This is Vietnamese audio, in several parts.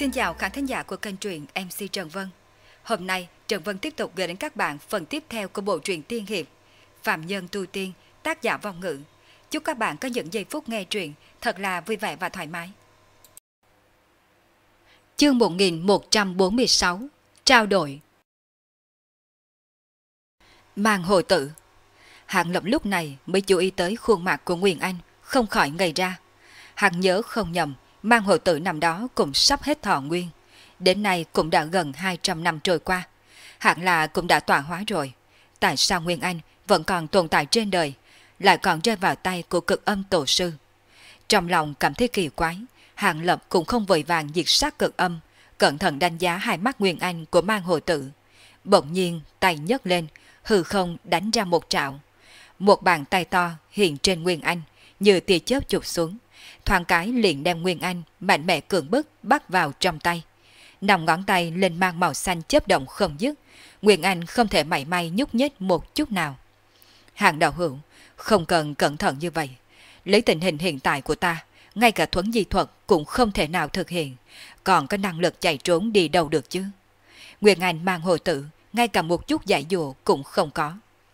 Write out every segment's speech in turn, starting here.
Xin chào khán thính giả của kênh truyện MC Trần Vân. Hôm nay Trần Vân tiếp tục gửi đến các bạn phần tiếp theo của bộ truyện tiên hiệp Phạm Nhân Tu Tiên, tác giả Vong Ngữ. Chúc các bạn có những giây phút nghe truyện thật là vui vẻ và thoải mái. Chương 1146 Trao đổi. Mang hồ tự. Hạng Lập lúc này mới chú ý tới khuôn mặt của Nguyên Anh, không khỏi ngây ra. Hắn nhớ không nhầm, Mang hồ tự năm đó cũng sắp hết thọ nguyên. Đến nay cũng đã gần 200 năm trôi qua. Hạng là cũng đã tọa hóa rồi. Tại sao Nguyên Anh vẫn còn tồn tại trên đời, lại còn rơi vào tay của Cực Âm Tổ Sư? Trong lòng cảm thấy kỳ quái, Hạng Lập cũng không vội vàng diệt sát Cực Âm, cẩn thận đánh giá hai mắt Nguyên Anh của Mang hồ tự. Bỗng nhiên tay nhấc lên, hư không đánh ra một trảo. Một bàn tay to hiện trên Nguyên Anh, như tia chớp chụp xuống. Thoáng cái liền đem Nguyên Anh mạnh mẽ cưỡng bức bắt vào trong tay. Nòng ngón tay lên mang màu xanh chớp động không dứt. Nguyên Anh không thể mảy may nhúc nhích một chút nào. Hạng đạo hữu, không cần cẩn thận như vậy. Lấy tình hình hiện tại của ta, ngay cả thuấn di thuật cũng không thể nào thực hiện. Còn có năng lực chạy trốn đi đâu được chứ? Nguyên Anh mang hồ tự, ngay cả một chút giải dụa cũng không có.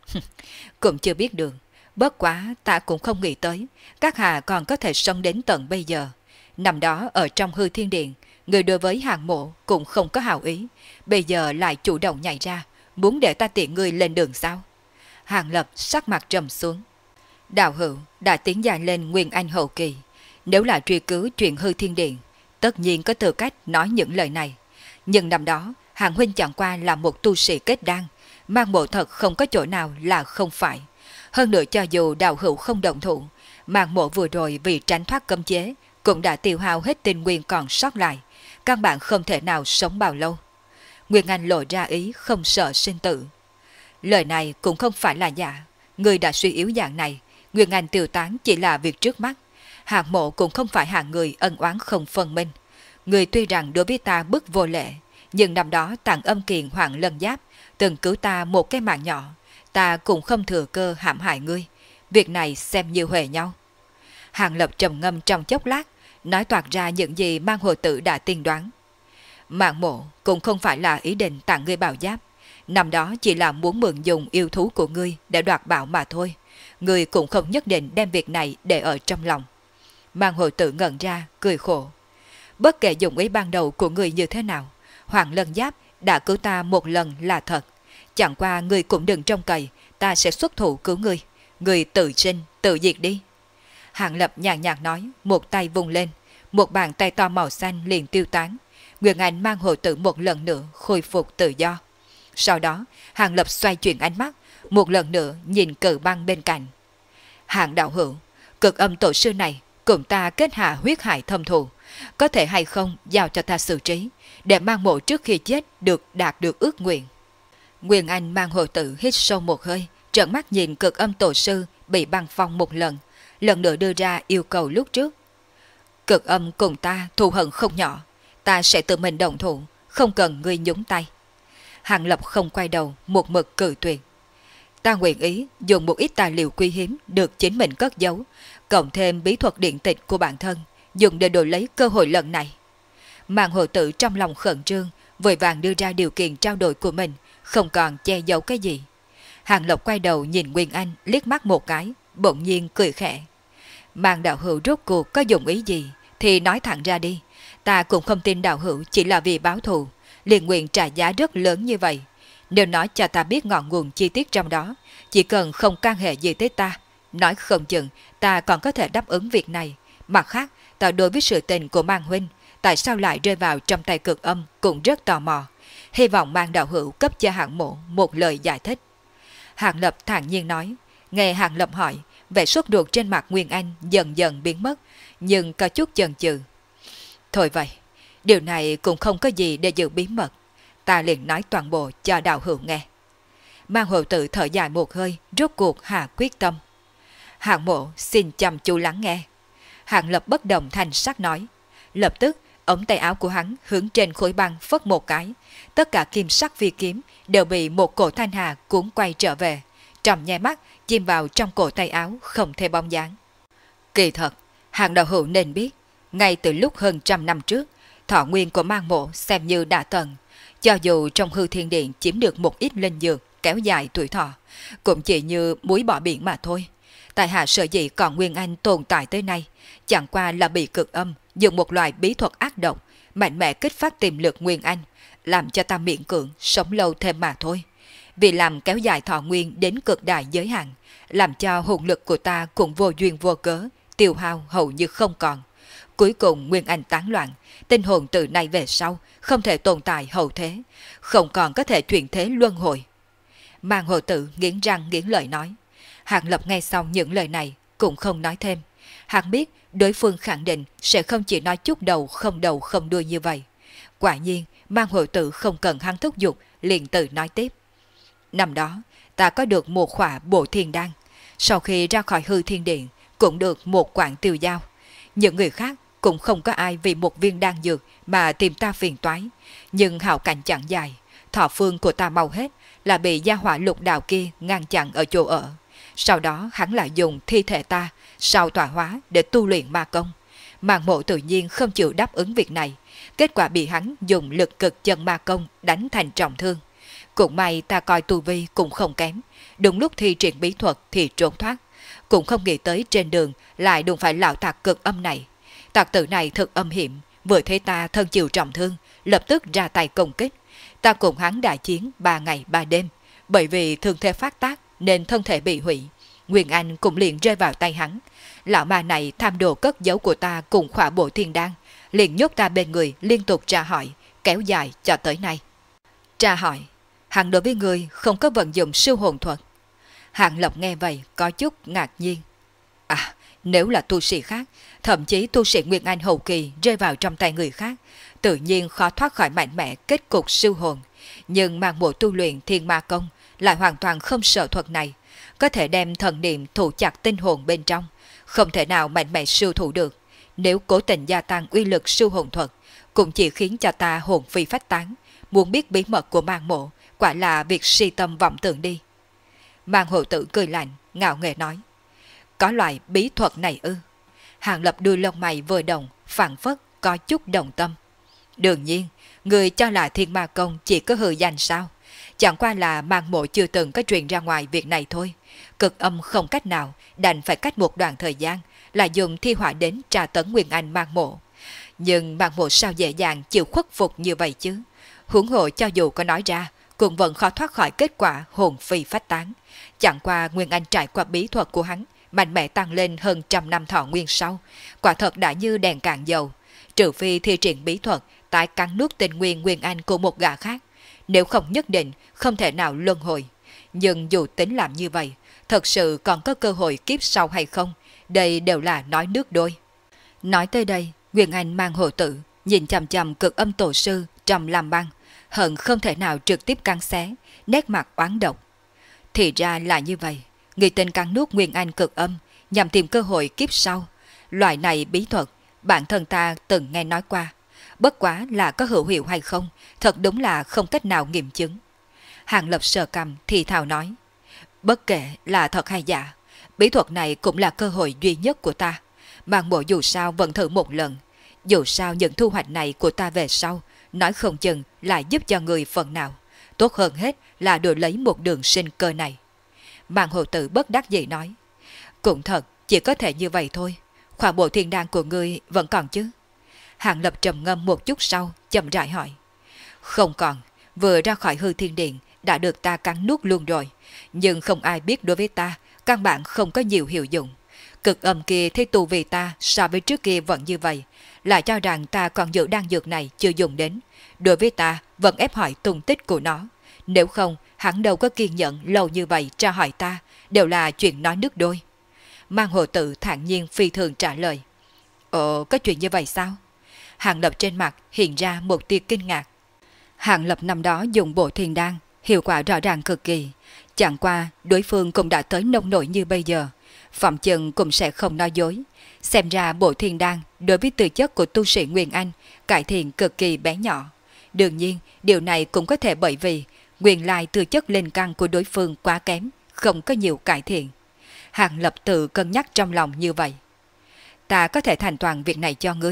Cũng chưa biết được. Bất quá ta cũng không nghĩ tới các hạ còn có thể sống đến tận bây giờ. Năm đó ở trong hư thiên điện, người đối với Hạng mộ cũng không có hảo ý. Bây giờ lại chủ động nhảy ra, muốn để ta tiện người lên đường sao? Hạng Lập sắc mặt trầm xuống. Đạo hữu đã tiến dài lên Nguyên Anh hậu kỳ. Nếu là truy cứu chuyện hư thiên điện, tất nhiên có tư cách nói những lời này. Nhưng năm đó Hạng huynh chẳng qua là một tu sĩ kết đan, Mang mộ thật không có chỗ nào là không phải. Hơn nữa cho dù đạo hữu không động thủ, Mang mộ vừa rồi vì tránh thoát cấm chế cũng đã tiêu hao hết tinh nguyên còn sót lại, căn bản không thể nào sống bao lâu. Nguyên Anh lộ ra ý không sợ sinh tử. Lời này cũng không phải là giả. Người đã suy yếu dạng này, Nguyên Anh tiêu tán chỉ là việc trước mắt. Hạng mộ cũng không phải hạng người ân oán không phân minh. Người tuy rằng đối với ta bức vô lệ, nhưng năm đó Tàng Âm Kiền Hoàng Lân Giáp từng cứu ta một cái mạng nhỏ, ta cũng không thừa cơ hãm hại ngươi. Việc này xem như huề nhau. Hạng Lập trầm ngâm trong chốc lát, nói toạc ra những gì Mang hồ tự đã tiên đoán. Mạng mộ cũng không phải là ý định tặng ngươi bảo giáp. Năm đó chỉ là muốn mượn dùng yêu thú của ngươi để đoạt bảo mà thôi. Ngươi cũng không nhất định đem việc này để ở trong lòng. Mang hồ tự ngẩn ra, cười khổ. Bất kể dụng ý ban đầu của ngươi như thế nào, Hoàng Lân Giáp đã cứu ta một lần là thật. Chẳng qua ngươi cũng đừng trông cậy ta sẽ xuất thủ cứu ngươi. Ngươi tự sinh, tự diệt đi. Hạng Lập nhàn nhạt nói, một tay vùng lên, một bàn tay to màu xanh liền tiêu tán. Nguyên Anh mang hồ tự một lần nữa khôi phục tự do. Sau đó, Hạng Lập xoay chuyển ánh mắt, một lần nữa nhìn cự băng bên cạnh. Hạng đạo hữu, Cực Âm tổ sư này cùng ta kết hạ huyết hải thâm thù, có thể hay không giao cho ta xử trí, để Mang mộ trước khi chết đạt được ước nguyện. Nguyên Anh mang hồ tự hít sâu một hơi, trợn mắt nhìn Cực Âm tổ sư bị băng phong một lần nữa đưa ra yêu cầu lúc trước. Cực Âm cùng ta thù hận không nhỏ, ta sẽ tự mình động thủ, không cần ngươi nhúng tay. Hạng Lập không quay đầu, một mực cự tuyệt. Ta nguyện ý dùng một ít tài liệu quý hiếm được chính mình cất giấu, cộng thêm bí thuật điện tịch của bản thân, dùng để đổi lấy cơ hội lần này. Mang hồ tự trong lòng khẩn trương, vội vàng đưa ra điều kiện trao đổi của mình, không còn che giấu cái gì. Hạng Lập quay đầu nhìn Nguyên Anh liếc mắt một cái, bỗng nhiên cười khẽ. Mang đạo hữu rốt cuộc có dụng ý gì thì nói thẳng ra đi. Ta cũng không tin đạo hữu chỉ là vì báo thù, liền nguyện trả giá rất lớn như vậy. Nếu nói cho ta biết ngọn nguồn chi tiết trong đó, chỉ cần không can hệ gì tới ta, nói không chừng ta còn có thể đáp ứng việc này. Mặt khác, ta đối với sự tình của Mang huynh, tại sao lại rơi vào trong tay Cực Âm cũng rất tò mò. Hy vọng Mang đạo hữu cấp cho Hạng mộ một lời giải thích. Hạng Lập thản nhiên nói. Nghe Hạng Lập hỏi, vẻ sốt ruột trên mặt Nguyên Anh dần dần biến mất, nhưng có chút chần chừ. Thôi vậy, điều này cũng không có gì để giữ bí mật. Ta liền nói toàn bộ cho đạo hữu nghe. Mang hồ tự thở dài một hơi, rốt cuộc hạ quyết tâm. Hạng mộ xin chăm chú lắng nghe. Hạng Lập bất động thành sắc nói. Lập tức, ống tay áo của hắn hướng trên khối băng phất một cái. Tất cả kim sắc phi kiếm đều bị một cổ thanh hà cuốn quay trở về. Trong nháy mắt, chìm vào trong cổ tay áo không thể bóng dáng. Kỳ thật, Hạng đạo hữu nên biết, ngay từ lúc hơn 100 năm trước, thọ nguyên của mang mộ xem như đã tận. Cho dù trong hư thiên điện chiếm được một ít linh dược kéo dài tuổi thọ, cũng chỉ như muối bỏ biển mà thôi. Tại hạ sở dĩ còn Nguyên Anh tồn tại tới nay, chẳng qua là bị cực âm dùng một loại bí thuật ác độc, mạnh mẽ kích phát tiềm lực Nguyên Anh, làm cho ta miễn cưỡng sống lâu thêm mà thôi. Vì làm kéo dài thọ nguyên đến cực đại giới hạn, làm cho hồn lực của ta cũng vô duyên vô cớ, tiêu hao hầu như không còn. Cuối cùng Nguyên Anh tán loạn, tinh hồn từ nay về sau không thể tồn tại hậu thế, không còn có thể chuyển thế luân hồi. Mang hồ tử nghiến răng nghiến lợi nói. Hàng Lập nghe xong những lời này cũng không nói thêm. Hắn biết đối phương khẳng định sẽ không chỉ nói chút đầu không đuôi như vậy. Quả nhiên Mang hồ tử không cần hắn thúc giục, liền tự nói tiếp. Năm đó ta có được một khỏa bộ thiên đan, sau khi ra khỏi hư thiên điện cũng được một quạng tiêu dao. Những người khác cũng không có ai vì một viên đan dược mà tìm ta phiền toái, nhưng hảo cảnh chẳng dài, thọ phương của ta mau hết, là bị gia hỏa lục đạo kia ngăn chặn ở chỗ ở. Sau đó hắn lại dùng thi thể ta sao tọa hóa để tu luyện ma công. Màng mộ tự nhiên không chịu đáp ứng việc này, kết quả bị hắn dùng lực cực chân ma công đánh thành trọng thương. Cũng may ta coi tu vi cũng không kém, đúng lúc thi triển bí thuật thì trốn thoát. Cũng không nghĩ tới trên đường lại đụng phải lão tặc cực âm này. Tặc tử này thật âm hiểm, vừa thấy ta thân chịu trọng thương, lập tức ra tay công kích. Ta cùng hắn đại chiến 3 ngày 3 đêm, bởi vì thương thế phát tác nên thân thể bị hủy. Nguyên Anh cũng liền rơi vào tay hắn. Lão ma này tham đồ cất giấu của ta cùng khỏa bộ thiên đan, liền nhốt ta bên người liên tục tra hỏi, kéo dài cho tới nay. Tra hỏi, hắn đối với người không có vận dụng siêu hồn thuật. Hạng Lập nghe vậy có chút ngạc nhiên. À, nếu là tu sĩ khác, thậm chí tu sĩ Nguyên Anh hậu kỳ rơi vào trong tay người khác, tự nhiên khó thoát khỏi mạnh mẽ kết cục siêu hồn. Nhưng mang bộ tu luyện thiên ma công lại hoàn toàn không sợ thuật này, có thể đem thần niệm thủ chặt tinh hồn bên trong, không thể nào mạnh mẽ siêu thủ được. Nếu cố tình gia tăng uy lực siêu hồn thuật, cũng chỉ khiến cho ta hồn phi phách tán. Muốn biết bí mật của mang mộ, quả là việc si tâm vọng tưởng đi. Mang hộ tử cười lạnh, ngạo nghễ nói. Có loại bí thuật này ư? Hàng Lập đuôi lông mày vừa động, phảng phất có chút đồng tâm. Đương nhiên, người cho là thiên ma công chỉ có hư danh sao? Chẳng qua là mang mộ chưa từng có truyền ra ngoài việc này thôi. Cực âm không cách nào, đành phải cách một đoạn thời gian, là dùng thi hỏa đến tra tấn Nguyên Anh mang mộ. Nhưng mang mộ sao dễ dàng chịu khuất phục như vậy chứ? Huống hộ cho dù có nói ra, cũng vẫn khó thoát khỏi kết quả hồn phi phách tán. Chẳng qua Nguyên Anh trải qua bí thuật của hắn, mạnh mẽ tăng lên hơn 100 năm thọ nguyên sau, quả thật đã như đèn cạn dầu. Trừ phi thi triển bí thuật tái cắn nuốt tinh nguyên Nguyên Anh của một gã khác, nếu không nhất định không thể nào luân hồi. Nhưng dù tính làm như vậy, thật sự còn có cơ hội kiếp sau hay không, đây đều là nói nước đôi. Nói tới đây, Nguyên Anh mang hộ tử, nhìn chằm chằm cực âm tổ sư trong làm băng, hận không thể nào trực tiếp cắn xé, nét mặt oán độc. Thì ra là như vậy, người tên cắn nuốt Nguyên Anh cực âm, nhằm tìm cơ hội kiếp sau. Loại này bí thuật, bản thân ta từng nghe nói qua. Bất quá là có hữu hiệu hay không, thật đúng là không cách nào nghiệm chứng. Hàng Lập sờ cằm thì thào nói. Bất kể là thật hay giả, bí thuật này cũng là cơ hội duy nhất của ta. Mang bộ dù sao vẫn thử một lần. Dù sao những thu hoạch này của ta về sau, nói không chừng lại giúp cho người phần nào. Tốt hơn hết là đổi lấy một đường sinh cơ này. Mang hồ tử bất đắc dĩ nói. Cũng thật, chỉ có thể như vậy thôi. Khỏa bộ thiên đan của ngươi vẫn còn chứ? Hàng Lập trầm ngâm một chút sau, chậm rãi hỏi. Không còn, vừa ra khỏi hư thiên điện, đã được ta cắn nuốt luôn rồi. Nhưng không ai biết đối với ta, căn bản không có nhiều hiệu dụng. Cực âm kia thấy tù vì ta so với trước kia vẫn như vậy, là cho rằng ta còn giữ đan dược này chưa dùng đến. Đối với ta, vẫn ép hỏi tung tích của nó. Nếu không, hắn đâu có kiên nhẫn lâu như vậy tra hỏi ta, đều là chuyện nói nước đôi. Mang hồ tử thản nhiên phi thường trả lời. Ồ, có chuyện như vậy sao? Hàng Lập trên mặt hiện ra một tia kinh ngạc. Hàng Lập năm đó dùng bộ thiên đan, hiệu quả rõ ràng cực kỳ. Chẳng qua, đối phương cũng đã tới nông nổi như bây giờ. Phạm chừng cũng sẽ không nói dối. Xem ra bộ thiên đan đối với tư chất của tu sĩ Nguyên Anh cải thiện cực kỳ bé nhỏ. Đương nhiên, điều này cũng có thể bởi vì nguyên lai tư chất linh căn của đối phương quá kém, không có nhiều cải thiện. Hàng Lập tự cân nhắc trong lòng như vậy. Ta có thể thành toàn việc này cho ngươi,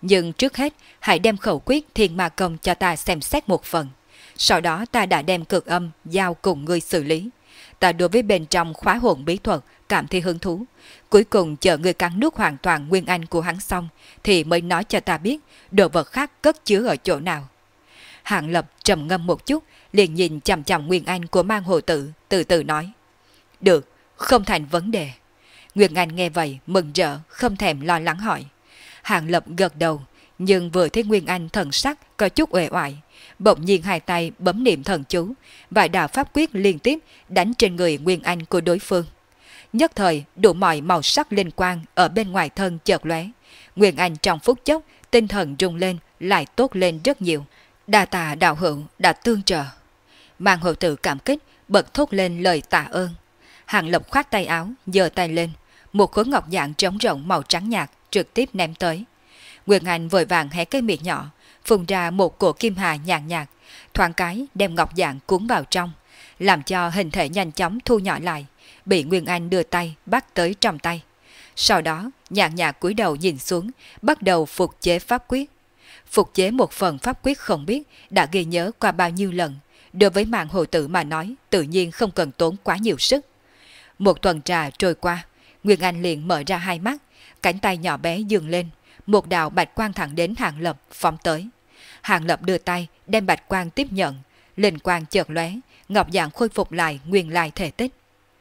Nhưng trước hết, hãy đem khẩu quyết thiên ma công cho ta xem xét một phần. Sau đó ta đã đem cực âm giao cùng ngươi xử lý. Ta đối với bên trong khóa hồn bí thuật cảm thấy hứng thú. Cuối cùng chờ ngươi cắn nuốt hoàn toàn nguyên anh của hắn xong thì mới nói cho ta biết đồ vật khác cất chứa ở chỗ nào. Hạng Lập trầm ngâm một chút, liền nhìn chằm chằm nguyên anh của Mang Hồ Tử, từ từ nói. Được, không thành vấn đề. Nguyên Anh nghe vậy mừng rỡ, không thèm lo lắng hỏi. Hạng Lập gật đầu, nhưng vừa thấy Nguyên Anh thần sắc có chút uể oải, bỗng nhiên hai tay bấm niệm thần chú, vài đạo pháp quyết liên tiếp đánh trên người Nguyên Anh của đối phương. Nhất thời đủ mọi màu sắc linh quang ở bên ngoài thân chợt lóe, Nguyên Anh trong phút chốc tinh thần rung lên, lại tốt lên rất nhiều. Đa tạ đạo hữu đã tương trợ. Mang Hồ Tử cảm kích, bật thốt lên lời tạ ơn. Hạng Lập khoát tay áo, giơ tay lên, một khối ngọc dạng trống rỗng màu trắng nhạt trực tiếp ném tới. Nguyên Anh vội vàng hé cái miệng nhỏ, phun ra một cổ kim hà nhàn nhạt, thoáng cái đem ngọc dạng cuốn vào trong, làm cho hình thể nhanh chóng thu nhỏ lại, bị Nguyên Anh đưa tay bắt tới trong tay. Sau đó nhàn nhạt cúi đầu nhìn xuống, bắt đầu phục chế pháp quyết. Phục chế một phần pháp quyết không biết đã ghi nhớ qua bao nhiêu lần, đối với Mang Hồ Tử mà nói tự nhiên không cần tốn quá nhiều sức. Một tuần trà trôi qua, Nguyên Anh liền mở ra hai mắt, cánh tay nhỏ bé dường lên, một đạo bạch quang thẳng đến Hạng Lập phóng tới. Hạng Lập đưa tay đem bạch quang tiếp nhận, linh quang chợt lóe, ngọc dạng khôi phục lại nguyên lai thể tích.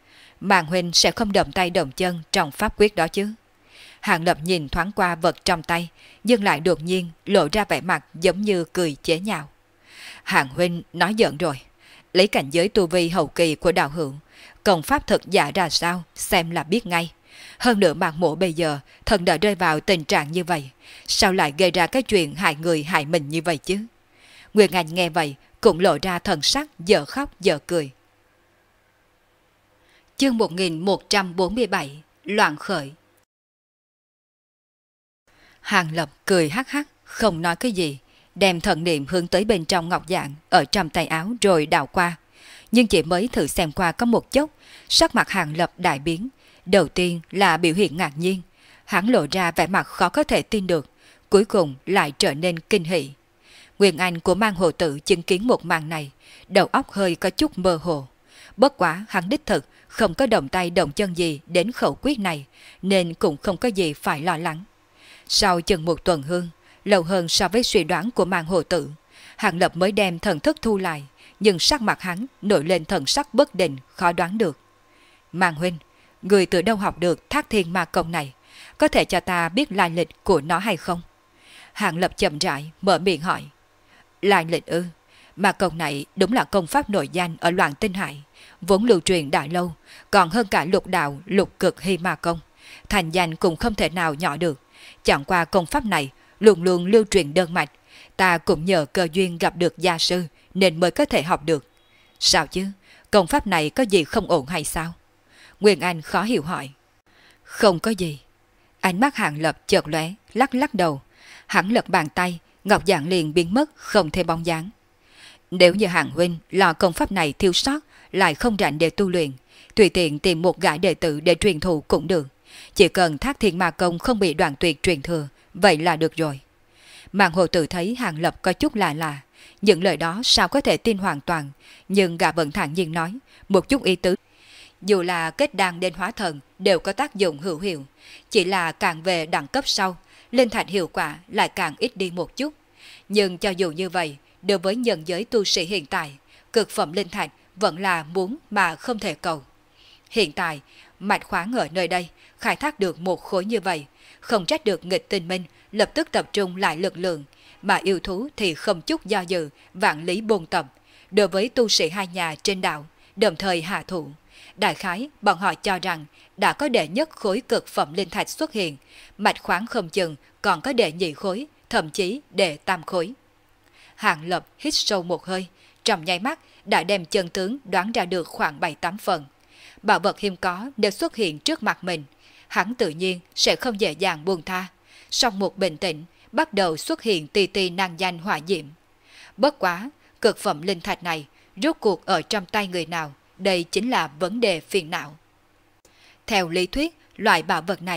Màn huynh sẽ không động tay động chân trong pháp quyết đó chứ? Hạng Lập nhìn thoáng qua vật trong tay, nhưng lại đột nhiên lộ ra vẻ mặt giống như cười chế nhạo. Hạng huynh nói giỡn rồi, lấy cảnh giới tu vi hậu kỳ của đạo hữu, công pháp thực giả ra sao xem là biết ngay. Hơn nữa Mạc Mộ bây giờ thần đã rơi vào tình trạng như vậy, sao lại gây ra cái chuyện hại người hại mình như vậy chứ? Nguyên Anh nghe vậy cũng lộ ra thần sắc giờ khóc giờ cười. Chương 1147 Loạn khởi. Hạng Lập cười hắc hắc, không nói cái gì, đem thần niệm hướng tới bên trong ngọc dạng ở trong tay áo rồi đảo qua. Nhưng chỉ mới thử xem qua có một chốc, sắc mặt Hạng Lập đại biến. Đầu tiên là biểu hiện ngạc nhiên, hắn lộ ra vẻ mặt khó có thể tin được, cuối cùng lại trở nên kinh hỉ. Nguyên Anh của Mang Hồ Tử chứng kiến một màn này, đầu óc hơi có chút mơ hồ. Bất quá hắn đích thực không có động tay động chân gì đến khẩu quyết này, nên cũng không có gì phải lo lắng. Sau chừng một tuần hương, lâu hơn so với suy đoán của Mang Hồ Tử, Hạng Lập mới đem thần thức thu lại, nhưng sắc mặt hắn nổi lên thần sắc bất định, khó đoán được. Mang huynh, người từ đâu học được Thác Thiên Ma Công này, có thể cho ta biết lai lịch của nó hay không? Hạng Lập chậm rãi mở miệng hỏi. Lai lịch ư? Ma Công này đúng là công pháp nổi danh ở Loạn Tinh Hải, vốn lưu truyền đã lâu, còn hơn cả lục đạo lục cực hy ma công. Thành danh cũng không thể nào nhỏ được. Chẳng qua công pháp này luôn luôn lưu truyền đơn mạch, ta cũng nhờ cơ duyên gặp được gia sư nên mới có thể học được. Sao chứ? Công pháp này có gì không ổn hay sao? Nguyên Anh khó hiểu hỏi. Không có gì. Ánh mắt Hạng Lập chợt lóe, lắc lắc đầu. Hắn lật bàn tay, ngọc dạng liền biến mất, không thêm bóng dáng. Nếu như Hạng huynh lo công pháp này thiếu sót, lại không rảnh để tu luyện, tùy tiện tìm một gã đệ tử để truyền thụ cũng được. Chỉ cần Thác Thiên Ma Công không bị đoạn tuyệt truyền thừa, vậy là được rồi. Màn Hồ Tử thấy Hạng Lập có chút lạ lạ, những lời đó sao có thể tin hoàn toàn, nhưng gã vẫn thản nhiên nói, một chút ý tứ. Dù là kết đan đến hóa thần đều có tác dụng hữu hiệu, chỉ là càng về đẳng cấp sau, linh thạch hiệu quả lại càng ít đi một chút. Nhưng cho dù như vậy, đối với nhân giới tu sĩ hiện tại, cực phẩm linh thạch vẫn là muốn mà không thể cầu. Hiện tại, mạch khoáng ở nơi đây khai thác được một khối như vậy, không trách được nghịch tinh minh lập tức tập trung lại lực lượng, mà yêu thú thì không chút do dự, vạn lý bôn tập. Đối với tu sĩ hai nhà trên đảo, đồng thời hạ thủ. Đại khái, bọn họ cho rằng đã có đệ nhất khối cực phẩm linh thạch xuất hiện, mạch khoáng không chừng còn có đệ nhị khối, thậm chí đệ tam khối. Hạng Lập hít sâu một hơi, trong nháy mắt đã đem chân tướng đoán ra được khoảng 7-8 phần. Bảo vật hiếm có nếu xuất hiện trước mặt mình, hắn tự nhiên sẽ không dễ dàng buông tha. Sau một bình tĩnh, bắt đầu xuất hiện tì tì năng danh hỏa diệm. Bất quá, cực phẩm linh thạch này rốt cuộc ở trong tay người nào, đây chính là vấn đề phiền não. Theo lý thuyết, loại bảo vật này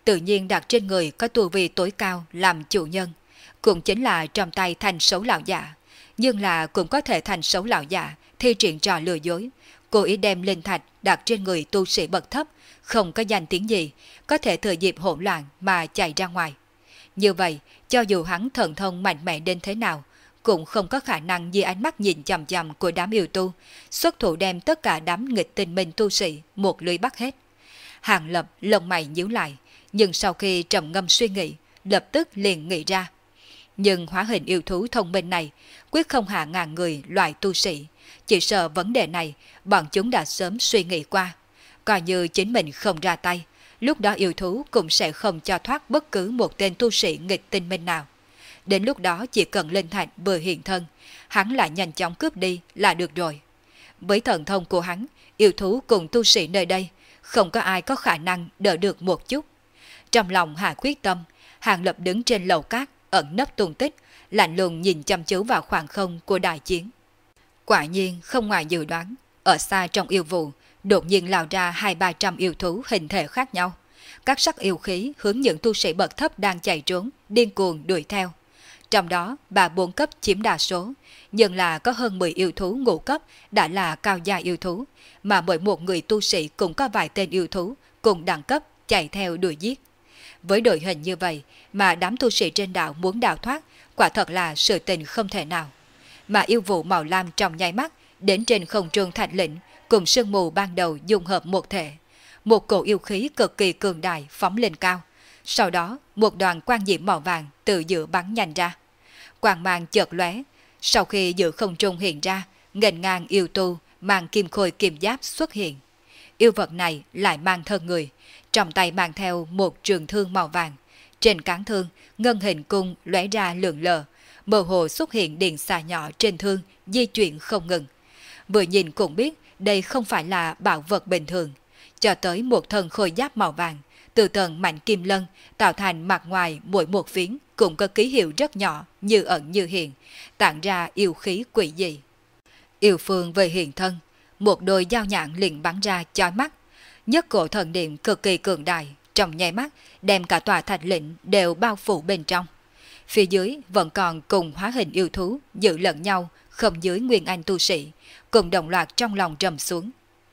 tự nhiên đặt trên người có tu vi tối cao làm chủ nhân, cũng chính là trong tay thành xấu lão giả, nhưng là cũng có thể thành xấu lão giả thi triển trò lừa dối, cố ý đem linh thạch đặt trên người tu sĩ bậc thấp, không có danh tiếng gì, có thể thừa dịp hỗn loạn mà chạy ra ngoài. Như vậy, cho dù hắn thần thông mạnh mẽ đến thế nào, cũng không có khả năng dưới ánh mắt nhìn chằm chằm của đám yêu tu, xuất thủ đem tất cả đám nghịch tinh minh tu sĩ một lưới bắt hết. Hàng Lập lông mày nhíu lại, nhưng sau khi trầm ngâm suy nghĩ, lập tức liền nghĩ ra. Nhưng hóa hình yêu thú thông minh này quyết không hạ ngàn người loại tu sĩ, chỉ sợ vấn đề này bọn chúng đã sớm suy nghĩ qua. Coi như chính mình không ra tay, lúc đó yêu thú cũng sẽ không cho thoát bất cứ một tên tu sĩ nghịch tinh minh nào. Đến lúc đó chỉ cần linh thạch vừa hiện thân, hắn lại nhanh chóng cướp đi là được rồi. Với thần thông của hắn, yêu thú cùng tu sĩ nơi đây, không có ai có khả năng đỡ được một chút. Trong lòng hạ quyết tâm, Hàng Lập đứng trên lầu cát, ẩn nấp tung tích, lạnh lùng nhìn chăm chú vào khoảng không của đại chiến. Quả nhiên không ngoài dự đoán, ở xa trong yêu vụ, đột nhiên lao ra 200-300 yêu thú hình thể khác nhau. Các sắc yêu khí hướng những tu sĩ bậc thấp đang chạy trốn, điên cuồng đuổi theo. Trong đó, 3-4 cấp chiếm đa số, nhưng là có hơn 10 yêu thú ngũ cấp đã là cao gia yêu thú, mà mỗi một người tu sĩ cũng có vài tên yêu thú cùng đẳng cấp chạy theo đuổi giết. Với đội hình như vậy mà đám tu sĩ trên đảo muốn đào thoát, quả thật là sự tình không thể nào. Mà yêu vụ màu lam trong nháy mắt đến trên không trung thạch lĩnh cùng sương mù ban đầu dung hợp một thể. Một cổ yêu khí cực kỳ cường đại phóng lên cao. Sau đó, một đoàn quang diễm màu vàng từ giữa bắn nhanh ra. Quang mang chợt lóe, sau khi giữa không trung hiện ra, nghênh ngang yêu tu mang kim khôi kim giáp xuất hiện. Yêu vật này lại mang thân người, trong tay mang theo một trường thương màu vàng. Trên cán thương, ngân hình cung lóe ra lượn lờ, mơ hồ xuất hiện điện xà nhỏ trên thương, di chuyển không ngừng. Vừa nhìn cũng biết đây không phải là bảo vật bình thường. Cho tới một thân khôi giáp màu vàng, từ tầng mảnh kim lân tạo thành mặt ngoài mỗi một phiến cũng có ký hiệu rất nhỏ như ẩn như hiện, tản ra yêu khí quỷ dị. Yêu phương về hiện thân, một đôi dao nhạn liền bắn ra chói mắt. Nhất cổ thần niệm cực kỳ cường đại, trong nháy mắt đem cả tòa thạch lĩnh đều bao phủ bên trong. Phía dưới vẫn còn cùng hóa hình yêu thú giữ lẫn nhau không dưới nguyên anh tu sĩ, cùng đồng loạt trong lòng trầm xuống.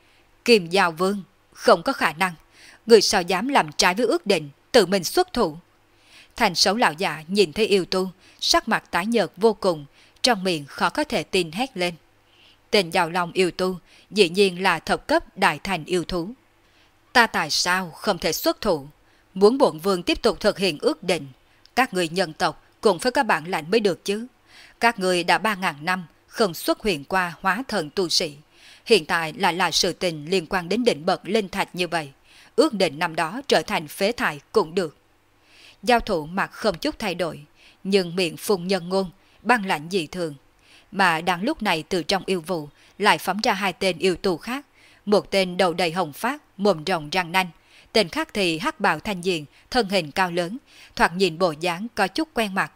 Kim Giao Vương, không có khả năng, người sao dám làm trái với ước định, tự mình xuất thủ. Thành xấu lão giả nhìn thấy yêu tu, sắc mặt tái nhợt vô cùng, trong miệng khó có thể tin hét lên. Tên giàu lòng yêu tu, dĩ nhiên là thập cấp đại thành yêu thú. Ta tại sao không thể xuất thủ? Muốn bổn vương tiếp tục thực hiện ước định, các người nhân tộc cũng phải có bản lãnh mới được chứ. Các người đã 3.000 năm không xuất hiện qua hóa thần tu sĩ. Hiện tại lại là sự tình liên quan đến định bậc linh thạch như vậy. Ước định năm đó trở thành phế thải cũng được. Giao thủ mặt không chút thay đổi, nhưng miệng phun nhân ngôn, băng lạnh dị thường. Mà đang lúc này từ trong yêu vụ lại phóng ra 2 tên yêu tù khác. Một tên đầu đầy hồng phát, mồm rồng răng nanh. Tên khác thì hắc bào thanh diện, thân hình cao lớn, thoạt nhìn bộ dáng có chút quen mặt.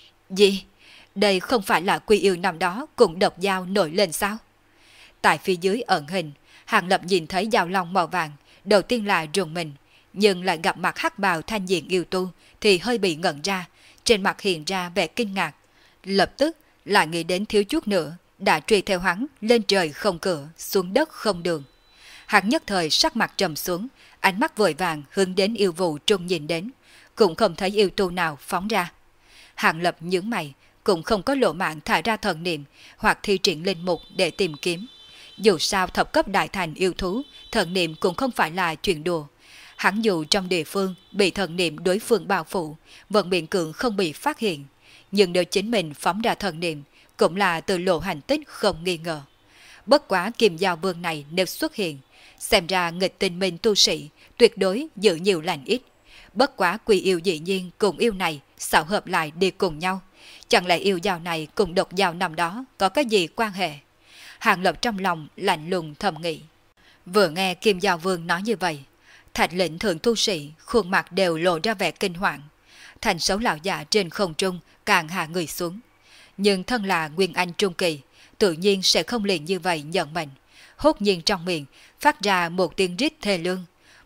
Gì? Đây không phải là quy yêu năm đó cùng độc dao nổi lên sao? Tại phía dưới ẩn hình, Hàng Lập nhìn thấy dao long màu vàng, đầu tiên là rùng mình, nhưng lại gặp mặt hắc bào thanh diện yêu tu thì hơi bị ngẩn ra, trên mặt hiện ra vẻ kinh ngạc. Lập tức lại nghĩ đến thiếu chút nữa, đã truy theo hắn lên trời không cửa, xuống đất không đường. Hắn nhất thời sắc mặt trầm xuống, ánh mắt vội vàng hướng đến yêu vụ trung nhìn đến, cũng không thấy yêu tu nào phóng ra. Hàng Lập nhướng mày, cũng không có lộ mạng thả ra thần niệm hoặc thi triển linh mục để tìm kiếm. Dù sao thập cấp đại thành yêu thú, thần niệm cũng không phải là chuyện đùa. Hắn dù trong địa phương bị thần niệm đối phương bao phủ, vẫn miễn cưỡng không bị phát hiện. Nhưng nếu chính mình phóng ra thần niệm, cũng là từ lộ hành tích không nghi ngờ. Bất quá Kim Giao Vương này nếu xuất hiện, xem ra nghịch tinh minh tu sĩ tuyệt đối giữ nhiều lành ít. Bất quá quỷ yêu dĩ nhiên cùng yêu này xảo hợp lại đi cùng nhau. Chẳng lẽ yêu dao này cùng độc dao năm đó có cái gì quan hệ? Hàng Lập trong lòng lạnh lùng thầm nghĩ. Vừa nghe Kim Giao Vương nói như vậy, Thạch lĩnh thượng tu sĩ khuôn mặt đều lộ ra vẻ kinh hoàng. Thành xấu lão già trên không trung càng hạ người xuống. Nhưng thân là Nguyên Anh Trung Kỳ, tự nhiên sẽ không liền như vậy nhận mệnh. Hốt nhiên trong miệng phát ra một tiếng rít thê lương.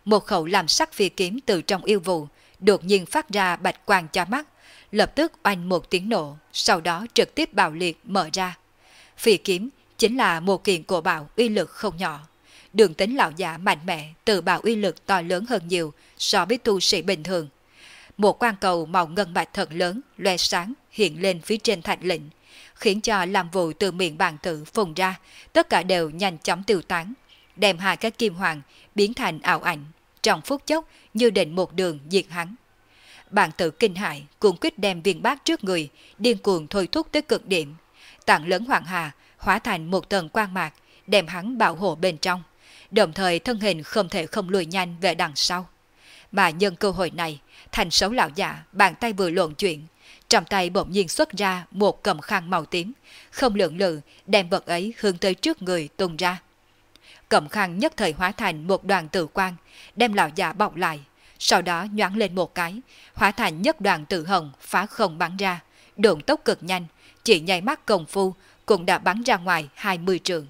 Một khẩu làm sắc phi kiếm từ trong yêu vụ, đột nhiên phát ra bạch quang cho mắt, lập tức oanh một tiếng nổ, sau đó trực tiếp bạo liệt mở ra. Phi kiếm chính là một kiện cổ bảo uy lực không nhỏ. Đường tính lão giả mạnh mẽ, tự bảo uy lực to lớn hơn nhiều so với tu sĩ bình thường. Một quang cầu màu ngân bạch thật lớn, loe sáng hiện lên phía trên thạch lĩnh, khiến cho làm vụ từ miệng bàn tử phun ra, tất cả đều nhanh chóng tiêu tán, đem hai cái kim hoàng biến thành ảo ảnh, trong phút chốc như định một đường diệt hắn. Bàn tử kinh hãi, cuồng quyết đem viên bát trước người, điên cuồng thôi thúc tới cực điểm, tảng lớn hoàng hà hóa thành một tầng quang mạc, đem hắn bảo hộ bên trong, đồng thời thân hình không thể không lùi nhanh về đằng sau. Mà nhân cơ hội này, Thành Sấu lão giả bàn tay vừa lộn chuyển, trong tay bỗng nhiên xuất ra một cầm khăn màu tím, không lưỡng lự đem vật ấy hướng tới trước người tung ra. Cầm khăn nhất thời hóa thành một đoàn tử quang, đem lão giả bọc lại, sau đó nhoáng lên một cái, hóa thành nhất đoàn tử hồng phá không bắn ra, độn tốc cực nhanh, chỉ nháy mắt công phu cũng đã bắn ra ngoài 20 trượng.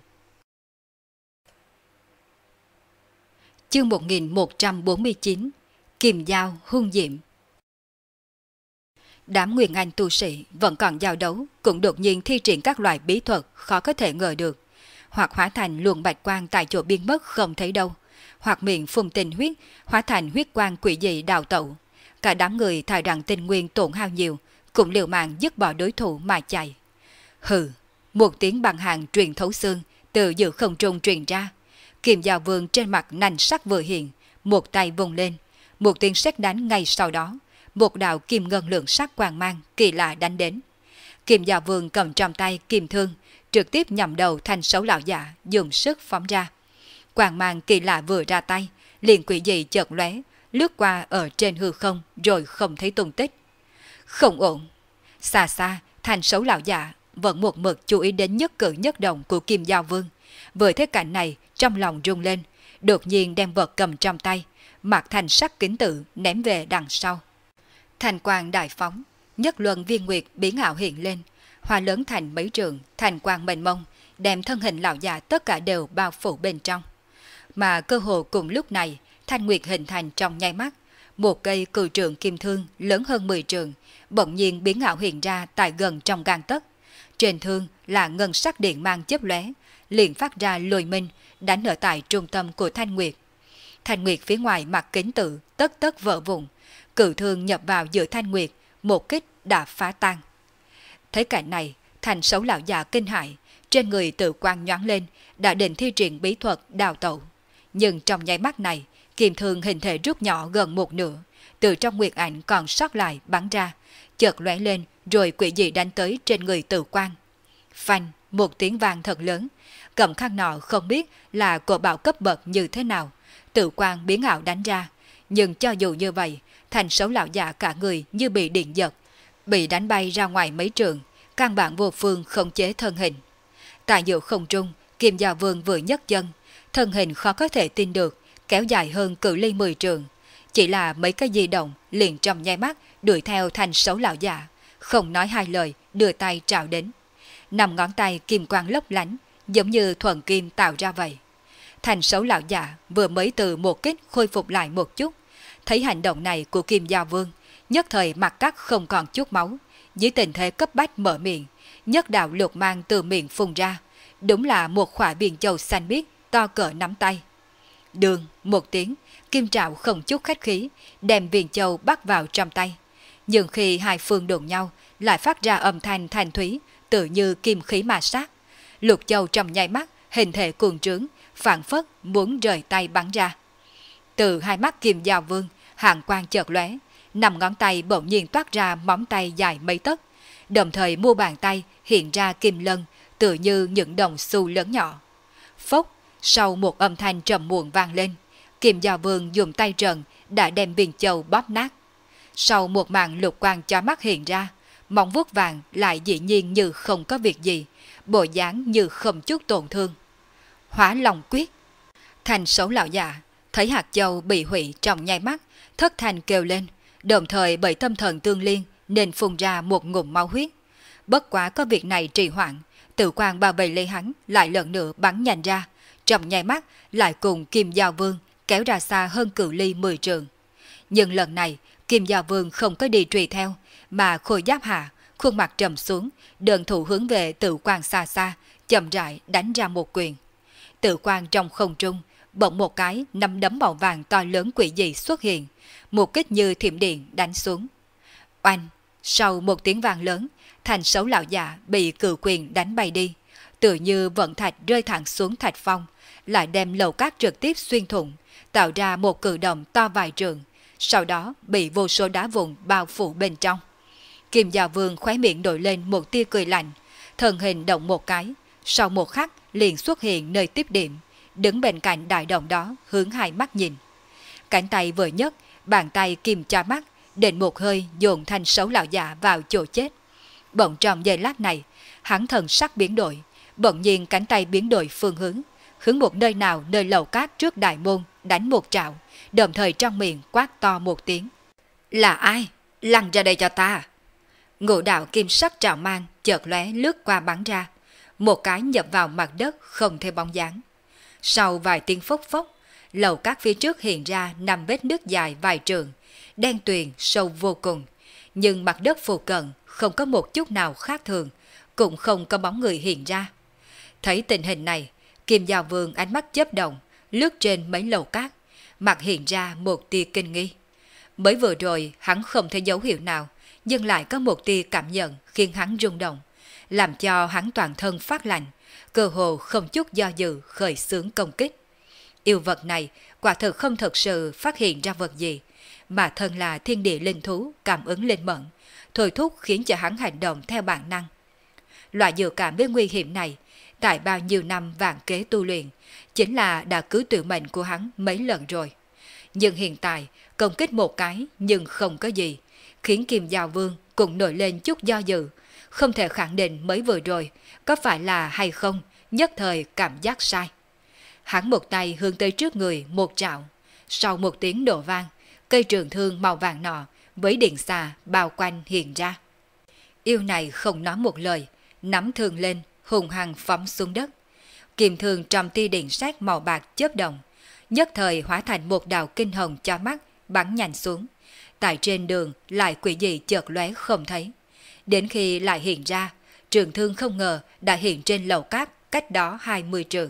Chương 1149 Kiềm dao hung diệm. Đám Nguyên Anh tu sĩ vẫn còn giao đấu, cũng đột nhiên thi triển các loại bí thuật khó có thể ngờ được, hoặc hóa thành luồng bạch quang tại chỗ biến mất không thấy đâu, hoặc miệng phun tinh huyết hóa thành huyết quang quỷ dị đào tẩu. Cả đám người thà rằng tinh nguyên tổn hao nhiều, cũng liều mạng dứt bỏ đối thủ mà chạy. Hừ, một tiếng bằng hàng truyền thấu xương từ giữa không trung truyền ra. Kiềm dao vương trên mặt nành sắc vừa hiện, một tay vùng lên, một tiếng sét đánh ngay sau đó, một đạo kim ngân lượng sắc quang mang kỳ lạ đánh đến. Kiềm dao vương cầm trong tay kim thương, trực tiếp nhằm đầu Thành Sấu lão giả, dùng sức phóng ra. Quang mang kỳ lạ vừa ra tay, liền quỷ dị chợt lóe, lướt qua ở trên hư không rồi không thấy tung tích. Không ổn. Xa xa, Thành Sấu lão giả vẫn một mực chú ý đến nhất cử nhất động của Kim Dao Vương. Với thế cảnh này, trong lòng rung lên, đột nhiên đem vật cầm trong tay, mặc thành sắc kính tự ném về đằng sau. Thành quang đại phóng, nhất luân viên nguyệt biến ảo hiện lên, hoa lớn thành mấy trường, thành quang mênh mông, đem thân hình lão già tất cả đều bao phủ bên trong. Mà cơ hồ cùng lúc này, thanh nguyệt hình thành trong nháy mắt, một cây cự trường kim thương lớn hơn 10 trường, bỗng nhiên biến ảo hiện ra tại gần trong gang tấc. Trên thương là ngân sắc điện mang chớp lóe, liền phát ra lôi minh, đánh ở tại trung tâm của thanh nguyệt. Thanh nguyệt phía ngoài mặt kính tự tất tất vỡ vụn, cự thương nhập vào giữa thanh nguyệt, một kích đã phá tan. Thấy cảnh này, Thành Sấu lão già kinh hãi, trên người tự quang nhoáng lên, đã định thi triển bí thuật đào tẩu. Nhưng trong nháy mắt này, kim thương hình thể rút nhỏ gần một nửa, từ trong nguyệt ảnh còn sót lại bắn ra, chợt lóe lên rồi quỷ dị đánh tới trên người tự quang. Phanh, một tiếng vang thật lớn, cầm khăn nọ không biết là cổ bảo cấp bậc như thế nào, tự quang biến ảo đánh ra, nhưng cho dù như vậy, Thành Sấu lão già cả người như bị điện giật, bị đánh bay ra ngoài mấy trường, căn bản vô phương khống chế thân hình. Tại giữa không trung, Kim Dao Vương vừa nhấc chân, thân hình khó có thể tin được, kéo dài hơn cự ly 10 trường, chỉ là mấy cái di động liền trong nháy mắt đuổi theo Thành Sấu lão già, không nói hai lời, đưa tay trào đến. 5 ngón tay kim quang lấp lánh, giống như thuần kim tạo ra vậy. Thành Sấu lão già vừa mới từ một kích khôi phục lại một chút, thấy hành động này của Kim Dao Vương, nhất thời mặt cắt không còn chút máu, dưới tình thế cấp bách mở miệng, nhất đạo lục mang từ miệng phun ra, đúng là một khỏa biển châu xanh biếc to cỡ nắm tay. Đường một tiếng, kim trảo không chút khách khí, đem viền châu bắt vào trong tay. Nhưng khi hai phương đụng nhau, lại phát ra âm thanh thanh thúy, tự như kim khí ma sát. Lục châu trong nháy mắt, hình thể cuồng trướng, phản phất muốn rời tay bắn ra. Từ hai mắt Kim Dao Vương, hàn quang chợt lóe, 5 ngón tay bỗng nhiên toát ra móng tay dài mấy tấc, đồng thời mu bàn tay hiện ra kim lân, tự như những đồng xu lớn nhỏ. Phốc, sau một âm thanh trầm muộn vang lên, Kim Dao Vương dùng tay trần đã đem viên châu bóp nát. Sau một màn lục quang chói mắt hiện ra, móng vuốt vàng lại dĩ nhiên như không có việc gì, bộ dáng như không chút tổn thương. Hóa Long quyết. Thành Sấu lão già thấy hạt châu bị hủy trong nháy mắt, thất thanh kêu lên, đồng thời bởi tâm thần tương liên nên phun ra một ngụm máu huyết. Bất quá có việc này trì hoãn, tự quang bao vây lấy hắn lại lần nữa bắn nhanh ra, trong nháy mắt lại cùng Kim Dao Vương kéo ra xa hơn cự ly 10 trượng. Nhưng lần này, Kim Giao Vương không có đi truy theo, mà khôi giáp hạ, khuôn mặt trầm xuống, đơn thủ hướng về Tử Quang xa xa, chậm rãi đánh ra một quyền. Tử Quang trong không trung, bỗng một cái nắm đấm màu vàng to lớn quỷ dị xuất hiện, một kích như thiểm điện đánh xuống. Oanh! Sau một tiếng vang lớn, Thành Sấu lão già bị cự quyền đánh bay đi, tựa như vận thạch rơi thẳng xuống thạch phong, lại đem lầu cát trực tiếp xuyên thủng, tạo ra một cự động to vài trượng, sau đó bị vô số đá vụn bao phủ bên trong. Kim Giao Vương khóe miệng đổi lên một tia cười lạnh, thân hình động một cái, sau một khắc liền xuất hiện nơi tiếp điểm, đứng bên cạnh đại động đó hướng hai mắt nhìn. Cánh tay vừa nhấc, bàn tay kìm cho mắt, định một hơi dồn Thành Sấu lão già vào chỗ chết. Bỗng trong giây lát này, hắn thần sắc biến đổi, bỗng nhiên cánh tay biến đổi phương hướng một nơi nào nơi lầu cát trước đại môn đánh một trảo, đồng thời trong miệng quát to một tiếng. Là ai? Lăn ra đây cho ta! Ngũ đạo kim sắc trảo mang chợt lóe lướt qua bắn ra, một cái nhập vào mặt đất không theo bóng dáng. Sau vài tiếng phốc phốc, lầu cát phía trước hiện ra 5 vết nứt dài vài trượng, đen tuyền sâu vô cùng, nhưng mặt đất phụ cận không có một chút nào khác thường, cũng không có bóng người hiện ra. Thấy tình hình này, Kim Giao Vương ánh mắt chớp động, lướt trên mấy lầu cát, mặt hiện ra một tia kinh nghi. Mới vừa rồi hắn không thấy dấu hiệu nào, nhưng lại có một tia cảm nhận khiến hắn rung động, làm cho hắn toàn thân phát lạnh, cơ hồ không chút do dự khởi xướng công kích. Yêu vật này quả thực không thực sự phát hiện ra vật gì, mà thân là thiên địa linh thú cảm ứng linh mẫn, thôi thúc khiến cho hắn hành động theo bản năng. Loại dự cảm với nguy hiểm này, tại bao nhiêu năm vạn kế tu luyện, chính là đã cứu tự mệnh của hắn mấy lần rồi. Nhưng hiện tại, công kích một cái nhưng không có gì, khiến Kim Giao Vương cũng nổi lên chút do dự, không thể khẳng định mới vừa rồi có phải là hay không, nhất thời cảm giác sai. Hắn một tay hướng tới trước người một trảo, sau một tiếng nổ vang, cây trường thương màu vàng nọ với điện xà bao quanh hiện ra. Yêu này không nói một lời, nắm thương lên, hùng hăng phóng xuống đất. Kiềm thương trong tia điện sát màu bạc chớp động, nhất thời hóa thành một đạo kinh hồng cho mắt, bắn nhanh xuống. Tại trên đường lại quỷ dị chợt lóe không thấy. Đến khi lại hiện ra, trường thương không ngờ đã hiện trên lầu cát cách đó 20 trượng.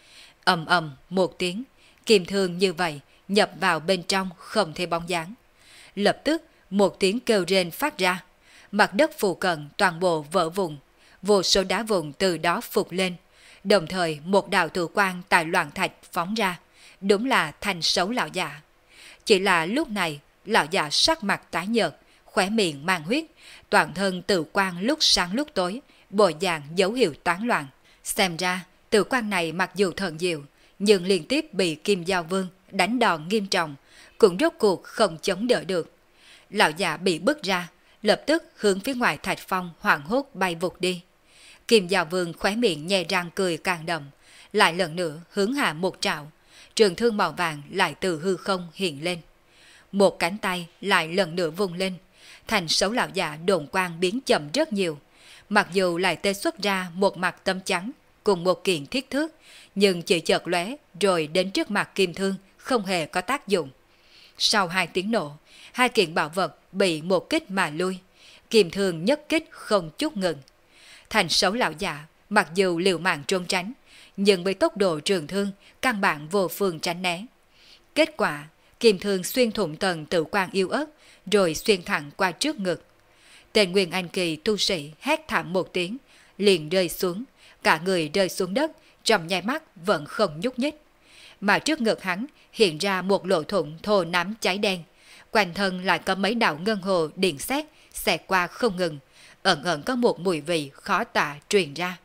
Ầm ầm một tiếng, kiềm thương như vậy nhập vào bên trong không thấy bóng dáng. Lập tức một tiếng kêu rên phát ra, mặt đất phụ cận toàn bộ vỡ vụn, vô số đá vụn từ đó phục lên, đồng thời một đạo tử quang tại loạn thạch phóng ra, đúng là Thành Sấu lão già. Chỉ là lúc này lão già sắc mặt tái nhợt, khóe miệng mang huyết, toàn thân tử quang lúc sáng lúc tối, bộ dạng dấu hiệu tán loạn. Xem ra tử quang này mặc dù thần diệu, nhưng liên tiếp bị Kim Giao Vương đánh đòn nghiêm trọng, cũng rốt cuộc không chống đỡ được. Lão già bị bức ra, lập tức hướng phía ngoài thạch phong hoảng hốt bay vụt đi. Kim Giao Vương khóe miệng nhe răng cười càng đậm, lại lần nữa hướng hạ một trảo, trường thương màu vàng lại từ hư không hiện lên. Một cánh tay lại lần nữa vung lên, Thành Sấu lão già đồn quang biến chậm rất nhiều, mặc dù lại tê xuất ra một mặt tấm trắng cùng một kiện thiết thước, nhưng chỉ chợt lóe rồi đến trước mặt kim thương không hề có tác dụng. Sau 2 tiếng nổ, 2 kiện bảo vật bị một kích mà lui, kim thương nhất kích không chút ngừng. Thành Sấu lão già mặc dù liều mạng trốn tránh, nhưng với tốc độ trường thương căn bản vô phương tránh né. Kết quả, kim thương xuyên thủng tầng tử quang yếu ớt, rồi xuyên thẳng qua trước ngực. Tên Nguyên Anh kỳ tu sĩ hét thảm một tiếng, liền rơi xuống, cả người rơi xuống đất, trong nháy mắt vẫn không nhúc nhích. Mà trước ngực hắn hiện ra một lỗ thủng thô nám cháy đen, quanh thân lại có mấy đạo ngân hồ điện sét xẹt qua không ngừng, ẩn ẩn có một mùi vị khó tả truyền ra.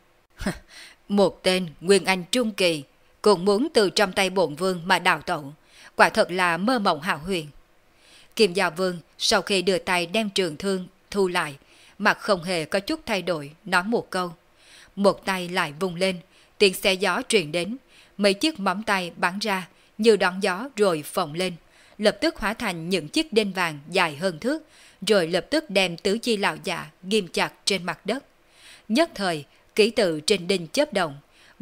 Một tên Nguyên Anh trung kỳ cũng muốn từ trong tay bổn vương mà đào tẩu, quả thật là mơ mộng hão huyền. Kim Giao Vương sau khi đưa tay đem trường thương thu lại, mặt không hề có chút thay đổi, nói một câu. Một tay lại vung lên, tiếng xé gió truyền đến, mấy chiếc móng tay bắn ra như đón gió rồi phồng lên, lập tức hóa thành những chiếc đinh vàng dài hơn thước, rồi lập tức đem tứ chi lão già ghim chặt trên mặt đất. Nhất thời, ký tự trên đinh chớp động,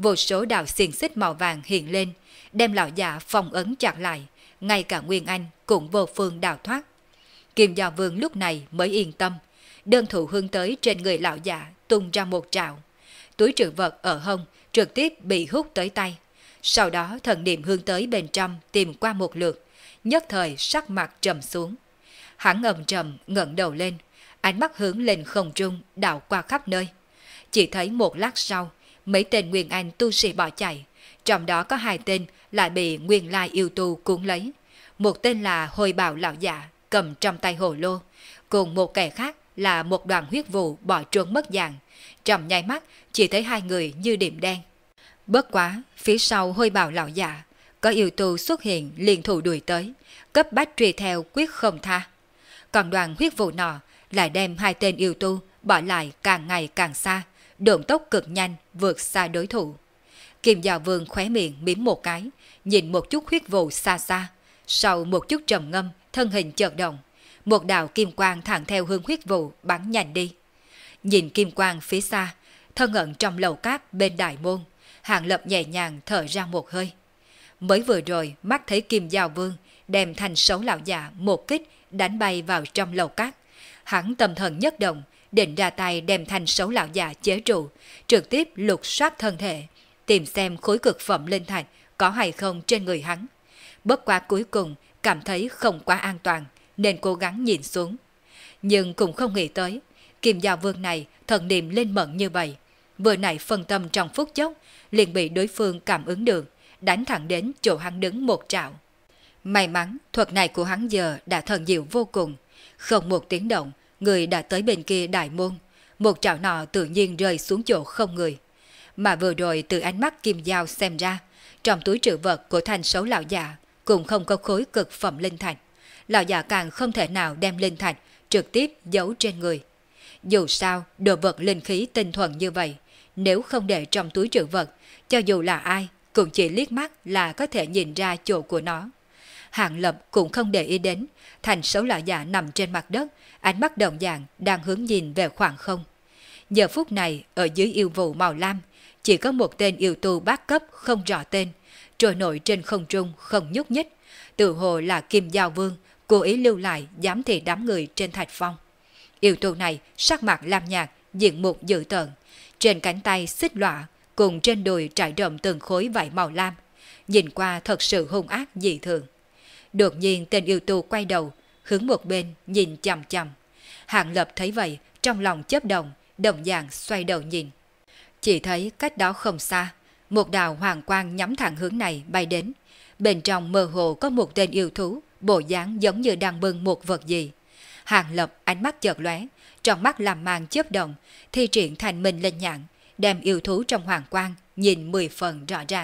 vô số đạo xiềng xích màu vàng hiện lên, đem lão giả phong ấn chặt lại, ngay cả Nguyên Anh cũng vô phương đào thoát. Kim Giao Vương lúc này mới yên tâm, đơn thủ hướng tới trên người lão giả tung ra một trảo. Túi trữ vật ở hông trực tiếp bị hút tới tay. Sau đó thần niệm hướng tới bên trong tìm qua một lượt, nhất thời sắc mặt trầm xuống. Hắn âm trầm ngẩng đầu lên, ánh mắt hướng lên không trung đảo qua khắp nơi. Chỉ thấy một lát sau, mấy tên Nguyên Anh tu sĩ bỏ chạy, trong đó có 2 tên lại bị Nguyên Lai yêu tu cuốn lấy. Một tên là Hồi Bào lão giả cầm trong tay hồ lô, cùng một kẻ khác là một đoàn huyết vụ bỏ trốn mất dạng. Trong nháy mắt chỉ thấy 2 người như điểm đen. Bất quá, phía sau Hồi Bào lão giả, có yêu tu xuất hiện liền thủ đuổi tới, cấp bách truy theo quyết không tha. Còn đoàn huyết vụ nọ lại đem 2 tên yêu tu bỏ lại càng ngày càng xa, độn tốc cực nhanh vượt xa đối thủ. Kim Giao Vương khóe miệng mím một cái, nhìn một chút huyết vụ xa xa, sau một chút trầm ngâm, thân hình chợt động, một đạo kim quang thẳng theo hướng huyết vụ bắn nhanh đi. Nhìn kim quang phía xa, thân ẩn trong lầu cát bên đại môn, Hàng Lập nhẹ nhàng thở ra một hơi. Mới vừa rồi mắt thấy Kim Giao Vương đem thành xấu lão già một kích đánh bay vào trong lầu cát, hắn tâm thần nhất động, định ra tay đem thành xấu lão già chế trụ, trực tiếp lục soát thân thể, tìm xem khối cực phẩm linh thạch có hay không trên người hắn. Bất quá cuối cùng cảm thấy không quá an toàn, nên cố gắng nhìn xuống. Nhưng cũng không nghĩ tới, Kim Giao Vương này thần niệm linh mẫn như vậy, vừa nãy phân tâm trong phút chốc, liền bị đối phương cảm ứng được, đánh thẳng đến chỗ hắn đứng một trảo. May mắn thuật này của hắn giờ đã thần diệu vô cùng, không một tiếng động, người đã tới bên kia đại môn, một trảo nọ tự nhiên rơi xuống chỗ không người. Mà vừa rồi từ ánh mắt Kim Giao xem ra, trong túi trữ vật của thành xấu lão già cũng không có khối cực phẩm linh thạch. Lão già càng không thể nào đem linh thạch trực tiếp giấu trên người. Dù sao, đồ vật linh khí tinh thuần như vậy, nếu không để trong túi trữ vật, cho dù là ai cũng chỉ liếc mắt là có thể nhìn ra chỗ của nó. Hàng Lập cũng không để ý đến, thành xấu lão già nằm trên mặt đất, ánh mắt đồng dạng đang hướng nhìn về khoảng không. Giờ phút này, ở dưới yêu vụ màu lam, chỉ có một tên yêu tu bát cấp không rõ tên, trôi nổi trên không trung không nhúc nhích, tự hồ là Kim Giao Vương cố ý lưu lại giám thị đám người trên thạch phong. Yêu tu này sắc mặt lam nhạt, diện mục dữ tợn, trên cánh tay xích lọa, cùng trên đùi trải rộng từng khối vảy màu lam, nhìn qua thật sự hung ác dị thường. Đột nhiên tên yêu tu quay đầu, hướng một bên nhìn chằm chằm. Hàng Lập thấy vậy, trong lòng chớp động, đồng dạng xoay đầu nhìn. Chỉ thấy cách đó không xa, một đạo hoàng quang nhắm thẳng hướng này bay đến. Bên trong mơ hồ có một tên yêu thú, bộ dáng giống như đang bưng một vật gì. Hàng Lập ánh mắt chợt lóe, trong mắt làm màn chớp động, thi triển thành mình lên nhãn, đem yêu thú trong hoàng quang nhìn 10 phần rõ ràng.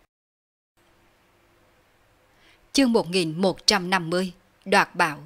Chương 1150 Đoạt bảo.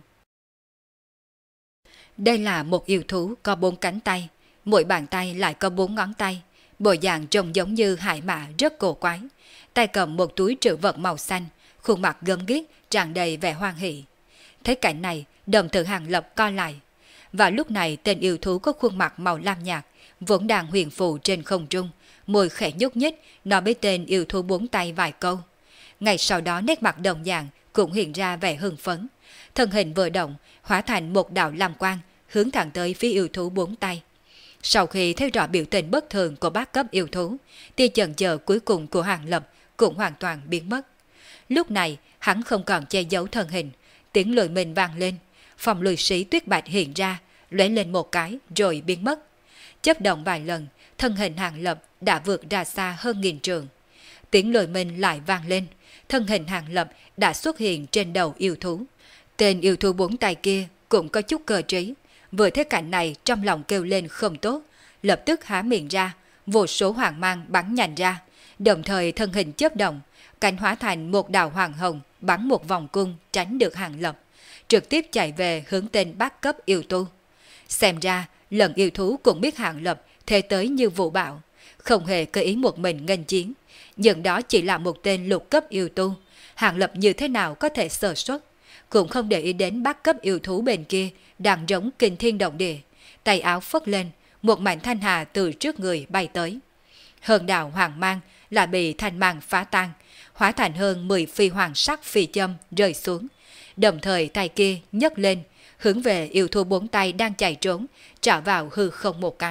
Đây là một yêu thú có 4 cánh tay, mỗi bàn tay lại có 4 ngón tay, bộ dạng trông giống như hải mã rất cổ quái, tay cầm một túi trữ vật màu xanh, khuôn mặt gớm ghiếc tràn đầy vẻ hoan hỷ. Thấy cảnh này, đồng tử Hàng Lập co lại. Và lúc này tên yêu thú có khuôn mặt màu lam nhạt, vốn đang huyền phù trên không trung, môi khẽ nhúc nhích, nói với tên yêu thú 4 tay vài câu. Ngay sau đó nét mặt đồng dạng cũng hiện ra vẻ hưng phấn, thân hình vừa động, hóa thành một đạo lam quang, hướng thẳng tới phía yêu thú 4 tay. Sau khi theo dõi biểu tình bất thường của bát cấp yêu thú, tia chần chờ cuối cùng của Hàng Lập cũng hoàn toàn biến mất. Lúc này, hắn không còn che giấu thân hình, tiếng lùi mình vang lên, phòng lùi sĩ tuyết bạch hiện ra, lóe lên một cái rồi biến mất. Chấp động vài lần, thân hình Hàng Lập đã vượt ra xa hơn 1000 trượng. Tiếng lùi mình lại vang lên, thân hình Hàng Lập đã xuất hiện trên đầu yêu thú. Tên yêu thú 4 tay kia cũng có chút cơ trí, vừa thấy cảnh này trong lòng kêu lên không tốt, lập tức há miệng ra, vô số hoàng mang bắn nhanh ra, đồng thời thân hình chớp động, cánh hóa thành một đạo hoàng hồng bắn một vòng cung tránh được Hàng Lập, trực tiếp chạy về hướng tên bát cấp yêu tu. Xem ra lần yêu thú cũng biết Hàng Lập thế tới như vụ bão, không hề cơ ý một mình nghênh chiến, nhưng đó chỉ là một tên lục cấp yêu tu, Hàng Lập như thế nào có thể sơ suất, cũng không để ý đến bát cấp yêu thú bên kia đang rống kinh thiên động địa, tay áo phất lên, một mảnh thanh hà từ trước người bay tới. Hơn đạo hoàng mang là bị thanh mang phá tan, hóa thành hơn 10 phi hoàng sắc phi châm rơi xuống. Đồng thời tay kia nhấc lên, hướng về yêu thú bốn tay đang chạy trốn, trả vào hư không một cái.